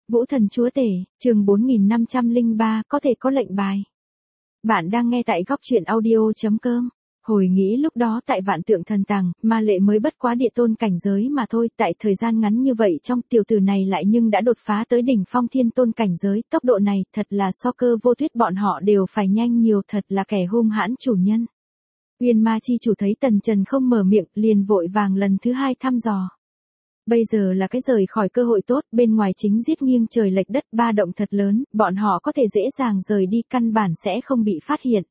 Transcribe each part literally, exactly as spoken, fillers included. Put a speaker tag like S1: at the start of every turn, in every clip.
S1: Vũ thần chúa tể, chương bốn nghìn năm trăm lẻ ba, có thể có lệnh bài. Bạn đang nghe tại góc truyện audio chấm com. Hồi nghĩ lúc đó tại Vạn Tượng Thần Tàng, Ma Lệ mới bất quá địa tôn cảnh giới mà thôi, tại thời gian ngắn như vậy trong tiểu tử này lại nhưng đã đột phá tới đỉnh phong thiên tôn cảnh giới, tốc độ này thật là so Cơ Vô Thuyết bọn họ đều phải nhanh nhiều, thật là kẻ hung hãn chủ nhân. Uyên Ma chi chủ thấy Tần Trần không mở miệng, liền vội vàng lần thứ hai thăm dò. Bây giờ là cái rời khỏi cơ hội tốt, bên ngoài chính giết nghiêng trời lệch đất, ba động thật lớn, bọn họ có thể dễ dàng rời đi, căn bản sẽ không bị phát hiện.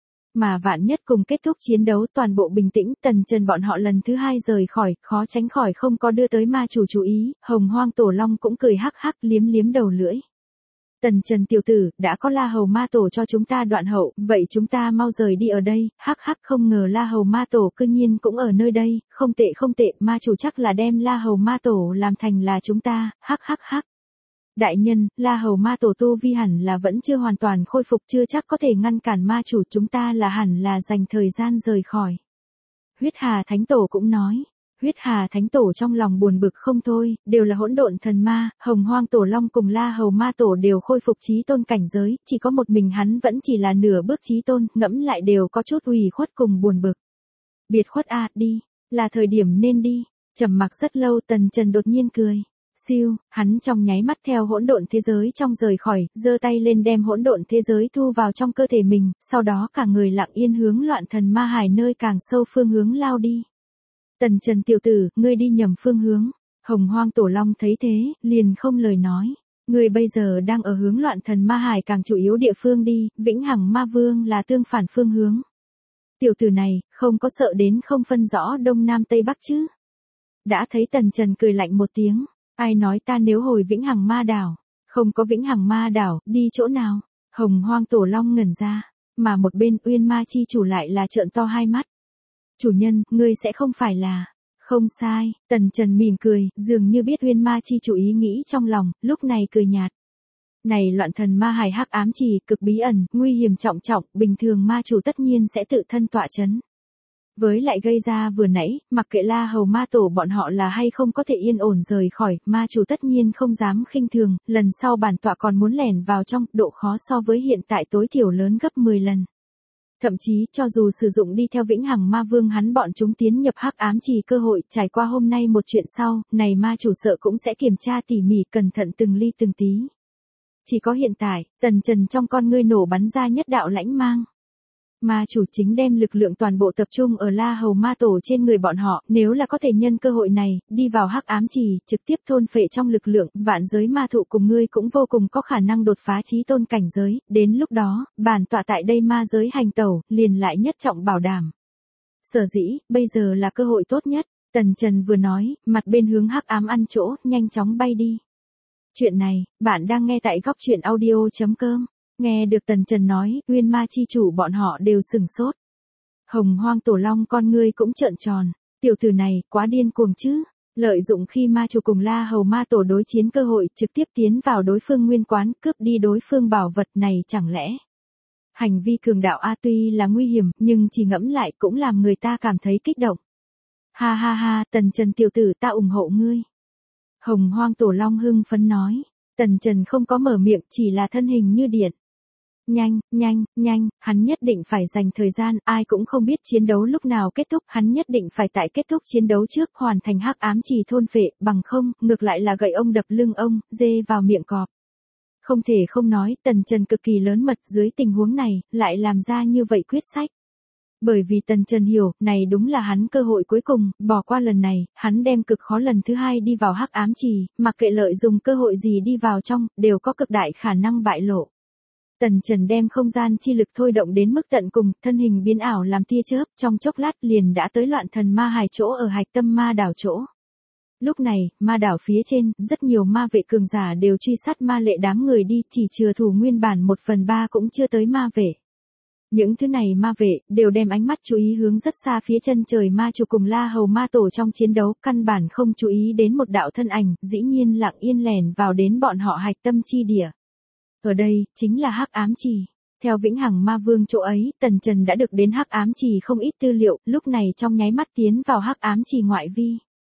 S1: Mà vạn nhất cùng kết thúc chiến đấu toàn bộ bình tĩnh, Tần Trần bọn họ lần thứ hai rời khỏi, khó tránh khỏi không có đưa tới ma chủ chú ý, Hồng Hoang Tổ Long cũng cười hắc hắc liếm liếm đầu lưỡi. Tần Trần tiểu tử, đã có La Hầu Ma Tổ cho chúng ta đoạn hậu, vậy chúng ta mau rời đi ở đây, hắc hắc không ngờ La Hầu Ma Tổ cư nhiên cũng ở nơi đây, không tệ không tệ, ma chủ chắc là đem La Hầu Ma Tổ làm thành là chúng ta, hắc hắc hắc. Đại nhân, La Hầu Ma Tổ tu vi hẳn là vẫn chưa hoàn toàn khôi phục, chưa chắc có thể ngăn cản ma chủ, chúng ta là hẳn là dành thời gian rời khỏi. Huyết Hà Thánh Tổ cũng nói. Huyết Hà Thánh Tổ trong lòng buồn bực không thôi, đều là hỗn độn thần ma, Hồng Hoang Tổ Long cùng La Hầu Ma Tổ đều khôi phục chí tôn cảnh giới, chỉ có một mình hắn vẫn chỉ là nửa bước chí tôn, ngẫm lại đều có chút ủy khuất cùng buồn bực. Biệt khuất a, à, đi, là thời điểm nên đi. Trầm mặc rất lâu, Tần Trần đột nhiên cười. Siêu, hắn trong nháy mắt theo hỗn độn thế giới trong rời khỏi, giơ tay lên đem hỗn độn thế giới thu vào trong cơ thể mình, sau đó cả người lặng yên hướng loạn thần ma hải nơi càng sâu phương hướng lao đi. Tần Trần tiểu tử, ngươi đi nhầm phương hướng. Hồng Hoang Tổ Long thấy thế, liền không lời nói. Ngươi bây giờ đang ở hướng loạn thần ma hải càng chủ yếu địa phương đi, Vĩnh Hằng Ma Vương là tương phản phương hướng. Tiểu tử này, không có sợ đến không phân rõ đông nam tây bắc chứ. Đã thấy Tần Trần cười lạnh một tiếng. Ai nói ta nếu hồi Vĩnh Hằng Ma đảo? Không có Vĩnh Hằng Ma đảo, đi chỗ nào? Hồng Hoang Tổ Long ngẩn ra. Mà một bên Uyên Ma chi chủ lại là trợn to hai mắt. Chủ nhân, ngươi sẽ không phải là... Không sai, Tần Trần mỉm cười, dường như biết Uyên Ma chi chủ ý nghĩ trong lòng, lúc này cười nhạt. Này loạn thần ma hải hắc ám trì, cực bí ẩn, nguy hiểm trọng trọng, bình thường ma chủ tất nhiên sẽ tự thân tọa chấn. Với lại gây ra vừa nãy, mặc kệ La Hầu Ma Tổ bọn họ là hay không có thể yên ổn rời khỏi, ma chủ tất nhiên không dám khinh thường, lần sau bản tọa còn muốn lẻn vào trong, độ khó so với hiện tại tối thiểu lớn gấp mười lần. Thậm chí, cho dù sử dụng đi theo Vĩnh Hằng Ma Vương hắn bọn chúng tiến nhập hắc ám trì cơ hội, trải qua hôm nay một chuyện sau, này ma chủ sợ cũng sẽ kiểm tra tỉ mỉ cẩn thận từng ly từng tí. Chỉ có hiện tại, Tần Trần trong con ngươi nổ bắn ra nhất đạo lãnh mang. Ma chủ chính đem lực lượng toàn bộ tập trung ở La Hầu Ma Tổ trên người bọn họ, nếu là có thể nhân cơ hội này, đi vào hắc ám trì, trực tiếp thôn phệ trong lực lượng, vạn giới ma thụ cùng ngươi cũng vô cùng có khả năng đột phá chí tôn cảnh giới, đến lúc đó, bản tọa tại đây ma giới hành tẩu, liền lại nhất trọng bảo đảm. Sở dĩ, bây giờ là cơ hội tốt nhất, Tần Trần vừa nói, mặt bên hướng hắc ám ăn chỗ, nhanh chóng bay đi. Chuyện này, bạn đang nghe tại góc truyện audio chấm com. Nghe được Tần Trần nói, Uyên Ma chi chủ bọn họ đều sừng sốt. Hồng Hoang Tổ Long con ngươi cũng trợn tròn, tiểu tử này, quá điên cuồng chứ, lợi dụng khi ma chủ cùng La Hầu Ma Tổ đối chiến cơ hội, trực tiếp tiến vào đối phương nguyên quán, cướp đi đối phương bảo vật này chẳng lẽ. Hành vi cường đạo a tuy là nguy hiểm, nhưng chỉ ngẫm lại cũng làm người ta cảm thấy kích động. Ha ha ha, Tần Trần tiểu tử ta ủng hộ ngươi. Hồng Hoang Tổ Long hưng phấn nói, Tần Trần không có mở miệng, chỉ là thân hình như điện. Nhanh, nhanh, nhanh, hắn nhất định phải dành thời gian, ai cũng không biết chiến đấu lúc nào kết thúc, hắn nhất định phải tại kết thúc chiến đấu trước hoàn thành hắc ám trì thôn phệ, bằng không, ngược lại là gậy ông đập lưng ông, dê vào miệng cọp. Không thể không nói, Tần Trần cực kỳ lớn mật dưới tình huống này, lại làm ra như vậy quyết sách. Bởi vì Tần Trần hiểu, này đúng là hắn cơ hội cuối cùng, bỏ qua lần này, hắn đem cực khó lần thứ hai đi vào hắc ám trì, mặc kệ lợi dùng cơ hội gì đi vào trong, đều có cực đại khả năng bại lộ. Tần Trần đem không gian chi lực thôi động đến mức tận cùng, thân hình biến ảo làm tia chớp, trong chốc lát liền đã tới loạn thần ma hải chỗ ở hạch tâm ma đảo chỗ. Lúc này, ma đảo phía trên, rất nhiều ma vệ cường giả đều truy sát Ma Lệ đám người đi, chỉ chừa thủ nguyên bản một phần ba cũng chưa tới ma vệ. Những thứ này ma vệ, đều đem ánh mắt chú ý hướng rất xa phía chân trời ma chủ cùng La Hầu Ma Tổ trong chiến đấu, căn bản không chú ý đến một đạo thân ảnh, dĩ nhiên lặng yên lẻn vào đến bọn họ hạch tâm chi địa. Ở đây, chính là hắc ám trì. Theo Vĩnh Hằng Ma Vương chỗ ấy, Tần Trần đã được đến hắc ám trì không ít tư liệu, lúc này trong nháy mắt tiến vào hắc ám trì ngoại vi.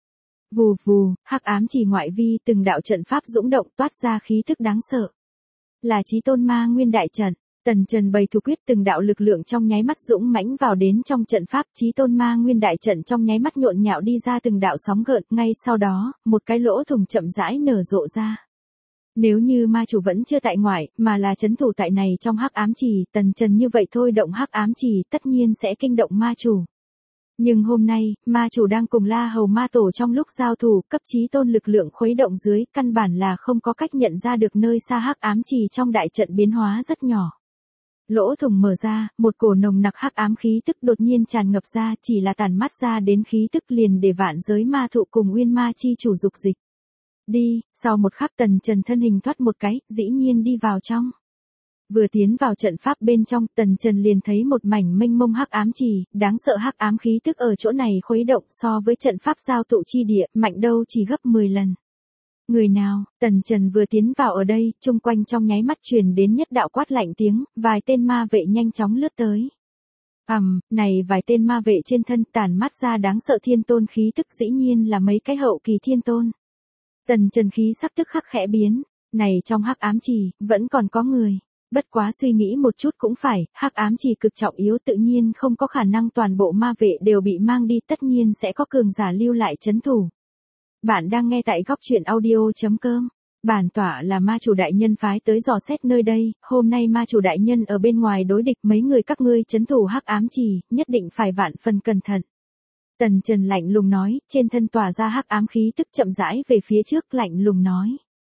S1: Vù vù, hắc ám chỉ ngoại vi từng đạo trận pháp dũng động toát ra khí thức đáng sợ. Là Chí Tôn Ma Nguyên đại trận. Tần Trần bày thủ quyết từng đạo lực lượng trong nháy mắt dũng mãnh vào đến trong trận pháp, Chí Tôn Ma Nguyên đại trận trong nháy mắt nhộn nhạo đi ra từng đạo sóng gợn, ngay sau đó, một cái lỗ thủng chậm rãi nở rộ ra. Nếu như ma chủ vẫn chưa tại ngoại, mà là trấn thủ tại này trong hắc ám chỉ, Tần Trần như vậy thôi động hắc ám chỉ, tất nhiên sẽ kinh động ma chủ. Nhưng hôm nay, ma chủ đang cùng La Hầu Ma Tổ trong lúc giao thủ, cấp Chí Tôn lực lượng khuấy động dưới, căn bản là không có cách nhận ra được nơi xa hắc ám chỉ trong đại trận biến hóa rất nhỏ. Lỗ thủng mở ra, một cổ nồng nặc hắc ám khí tức đột nhiên tràn ngập ra, chỉ là tản mắt ra đến khí tức liền để vạn giới ma thụ cùng Uyên Ma chi chủ dục dịch. Đi, sau một khắc Tần Trần thân hình thoát một cái, dĩ nhiên đi vào trong. Vừa tiến vào trận pháp bên trong, Tần Trần liền thấy một mảnh mênh mông hắc ám chỉ, đáng sợ hắc ám khí tức ở chỗ này khuấy động so với trận pháp giao tụ chi địa, mạnh đâu chỉ gấp mười lần. Người nào? Tần Trần vừa tiến vào ở đây, chung quanh trong nháy mắt truyền đến nhất đạo quát lạnh tiếng, vài tên ma vệ nhanh chóng lướt tới. Ầm, um, này vài tên ma vệ trên thân tản mắt ra đáng sợ thiên tôn khí tức, dĩ nhiên là mấy cái hậu kỳ thiên tôn. Tần Trần khí sắc tức khắc khẽ biến, này trong hắc ám chỉ, vẫn còn có người. Bất quá suy nghĩ một chút cũng phải, hắc ám chỉ cực trọng yếu tự nhiên không có khả năng toàn bộ ma vệ đều bị mang đi, tất nhiên sẽ có cường giả lưu lại trấn thủ. Bạn đang nghe tại góc truyện audio chấm com. Bản tọa là ma chủ đại nhân phái tới dò xét nơi đây, hôm nay ma chủ đại nhân ở bên ngoài đối địch mấy người các ngươi trấn thủ hắc ám chỉ, nhất định phải vạn phần cẩn thận. Tần Trần lạnh lùng nói, trên thân tỏa ra hắc ám khí tức chậm rãi về phía trước, lạnh lùng nói.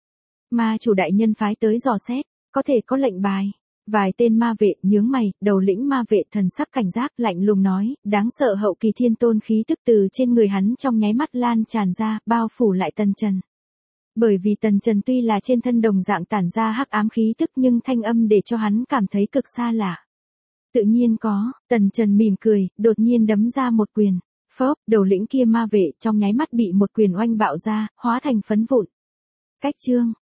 S1: Ma chủ đại nhân phái tới dò xét, có thể có lệnh bài. Vài tên ma vệ nhướng mày, đầu lĩnh ma vệ thần sắc cảnh giác, lạnh lùng nói, đáng sợ hậu kỳ thiên tôn khí tức từ trên người hắn trong nháy mắt lan tràn ra, bao phủ lại Tần Trần. Bởi vì Tần Trần tuy là trên thân đồng dạng tản ra hắc ám khí tức nhưng thanh âm để cho hắn cảm thấy cực xa lạ. Tự nhiên có, Tần Trần mỉm cười, đột nhiên đấm ra một quyền. Phớp, đầu lĩnh kia ma vệ trong nháy mắt bị một quyền oanh bạo ra, hóa thành phấn vụn. Cách chương,